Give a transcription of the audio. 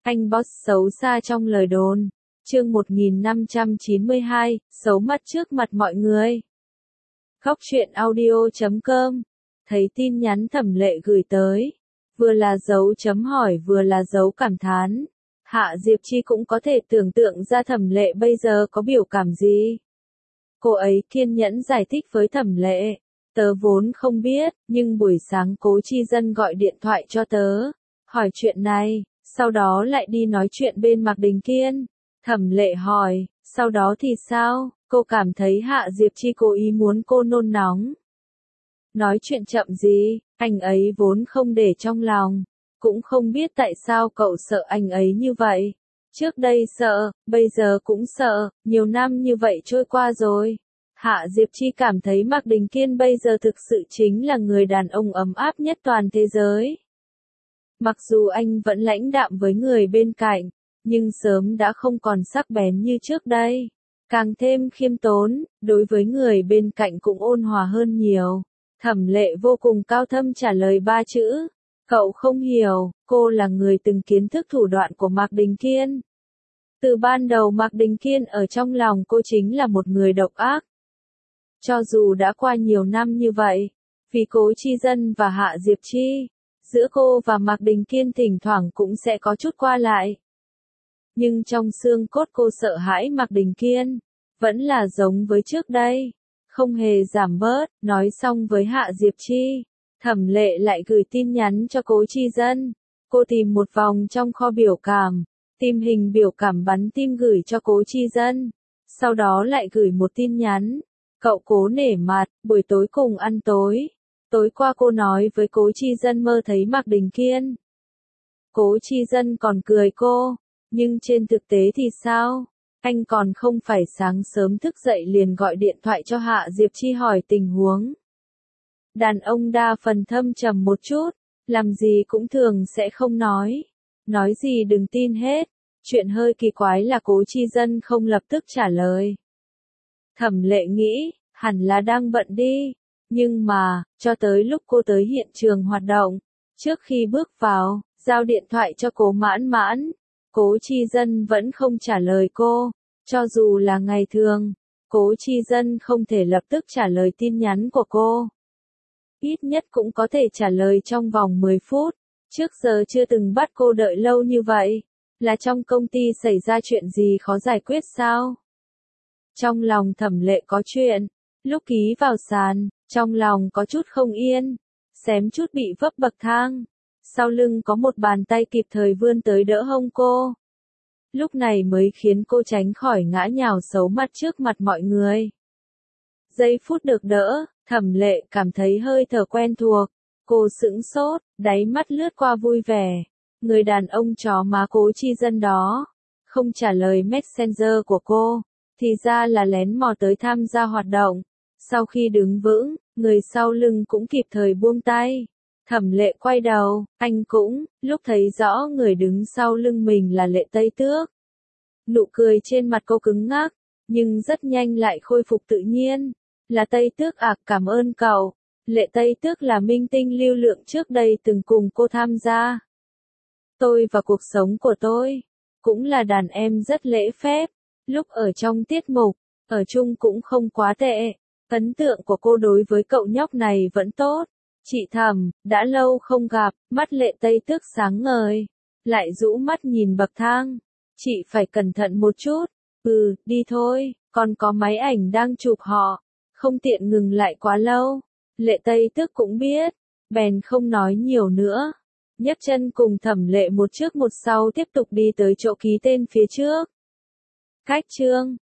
Anh boss xấu xa trong lời đồn. Chương 1592, xấu mặt trước mặt mọi người. Góc truyện audio.com. Thấy tin nhắn Thẩm Lệ gửi tới, vừa là dấu chấm hỏi vừa là dấu cảm thán. Hạ Diệp Chi cũng có thể tưởng tượng ra Thẩm Lệ bây giờ có biểu cảm gì. Cô ấy kiên nhẫn giải thích với Thẩm Lệ. Tớ vốn không biết, nhưng buổi sáng Cố Chi Dân gọi điện thoại cho tớ, hỏi chuyện này, sau đó lại đi nói chuyện bên Mạc Đình Kiên. Thẩm Lệ hỏi, sau đó thì sao? Cô cảm thấy Hạ Diệp Chi cố ý muốn cô nôn nóng. Nói chuyện chậm gì, anh ấy vốn không để trong lòng, cũng không biết tại sao cậu sợ anh ấy như vậy. Trước đây sợ, bây giờ cũng sợ, nhiều năm như vậy trôi qua rồi. Hạ Diệp Chi cảm thấy Mạc Đình Kiên bây giờ thực sự chính là người đàn ông ấm áp nhất toàn thế giới. Mặc dù anh vẫn lãnh đạm với người bên cạnh, nhưng sớm đã không còn sắc bén như trước đây. Càng thêm khiêm tốn, đối với người bên cạnh cũng ôn hòa hơn nhiều. Thẩm Lệ vô cùng cao thâm trả lời 3 chữ. Cậu không hiểu, cô là người từng kiến thức thủ đoạn của Mạc Đình Kiên. Từ ban đầu Mạc Đình Kiên ở trong lòng cô chính là một người độc ác. Cho dù đã qua nhiều năm như vậy, vì Cố Chi Dân và Hạ Diệp Chi, giữa cô và Mạc Đình Kiên thỉnh thoảng cũng sẽ có chút qua lại. Nhưng trong xương cốt cô sợ hãi Mạc Đình Kiên, vẫn là giống với trước đây, không hề giảm bớt. Nói xong với Hạ Diệp Chi, Thẩm Lệ lại gửi tin nhắn cho Cố Chi Dân. Cô tìm một vòng trong kho biểu cảm, tìm hình biểu cảm bắn tim gửi cho Cố Chi Dân. Sau đó lại gửi một tin nhắn. Cậu Cố nể mặt, buổi tối cùng ăn tối. Tối qua cô nói với Cố Chi Dân mơ thấy Mạc Đình Kiên. Cố Chi Dân còn cười cô, nhưng trên thực tế thì sao? Anh còn không phải sáng sớm thức dậy liền gọi điện thoại cho Hạ Diệp Chi hỏi tình huống. Đàn ông đa phần thâm trầm một chút, làm gì cũng thường sẽ không nói. Nói gì đừng tin hết. Chuyện hơi kỳ quái là Cố Chi Dân không lập tức trả lời. Thẩm Lệ nghĩ, hẳn là đang bận đi. Nhưng mà, cho tới lúc cô tới hiện trường hoạt động, trước khi bước vào, giao điện thoại cho Cố Mãn Mãn, Cố Chi Dân vẫn không trả lời cô. Cho dù là ngày thường, Cố Chi Dân không thể lập tức trả lời tin nhắn của cô. Ít nhất cũng có thể trả lời trong vòng 10 phút. Trước giờ chưa từng bắt cô đợi lâu như vậy. Là trong công ty xảy ra chuyện gì khó giải quyết sao? Trong lòng Thẩm Lệ có chuyện. Lúc ký vào sàn, trong lòng có chút không yên. Xém chút bị vấp bậc thang. Sau lưng có một bàn tay kịp thời vươn tới đỡ hông cô. Lúc này mới khiến cô tránh khỏi ngã nhào xấu mặt trước mặt mọi người. Giây phút được đỡ, Thẩm Lệ cảm thấy hơi thở quen thuộc. Cô sững sốt, đáy mắt lướt qua vui vẻ. Người đàn ông chó má Cố Chi Dân đó, không trả lời Messenger của cô, thì ra là lén mò tới tham gia hoạt động. Sau khi đứng vững, người sau lưng cũng kịp thời buông tay. Thẩm Lệ quay đầu, anh cũng, lúc thấy rõ người đứng sau lưng mình là Lệ Tây Tước. Nụ cười trên mặt cô cứng ngắc, nhưng rất nhanh lại khôi phục tự nhiên. Là Tây Tước à, cảm ơn cậu. Lệ Tây Tước là minh tinh lưu lượng trước đây từng cùng cô tham gia. Tôi và cuộc sống của tôi, cũng là đàn em rất lễ phép. Lúc ở trong tiết mục, ở chung cũng không quá tệ. Ấn tượng của cô đối với cậu nhóc này vẫn tốt. Chị Thẩm, đã lâu không gặp, mắt Lệ Tây Tước sáng ngời, lại rũ mắt nhìn bậc thang. Chị phải cẩn thận một chút. Đi thôi, còn có máy ảnh đang chụp họ, không tiện ngừng lại quá lâu. Lệ Tây Tước cũng biết, bèn không nói nhiều nữa. Nhấc chân cùng Thẩm Lệ một trước một sau tiếp tục đi tới chỗ ký tên phía trước. Cách chương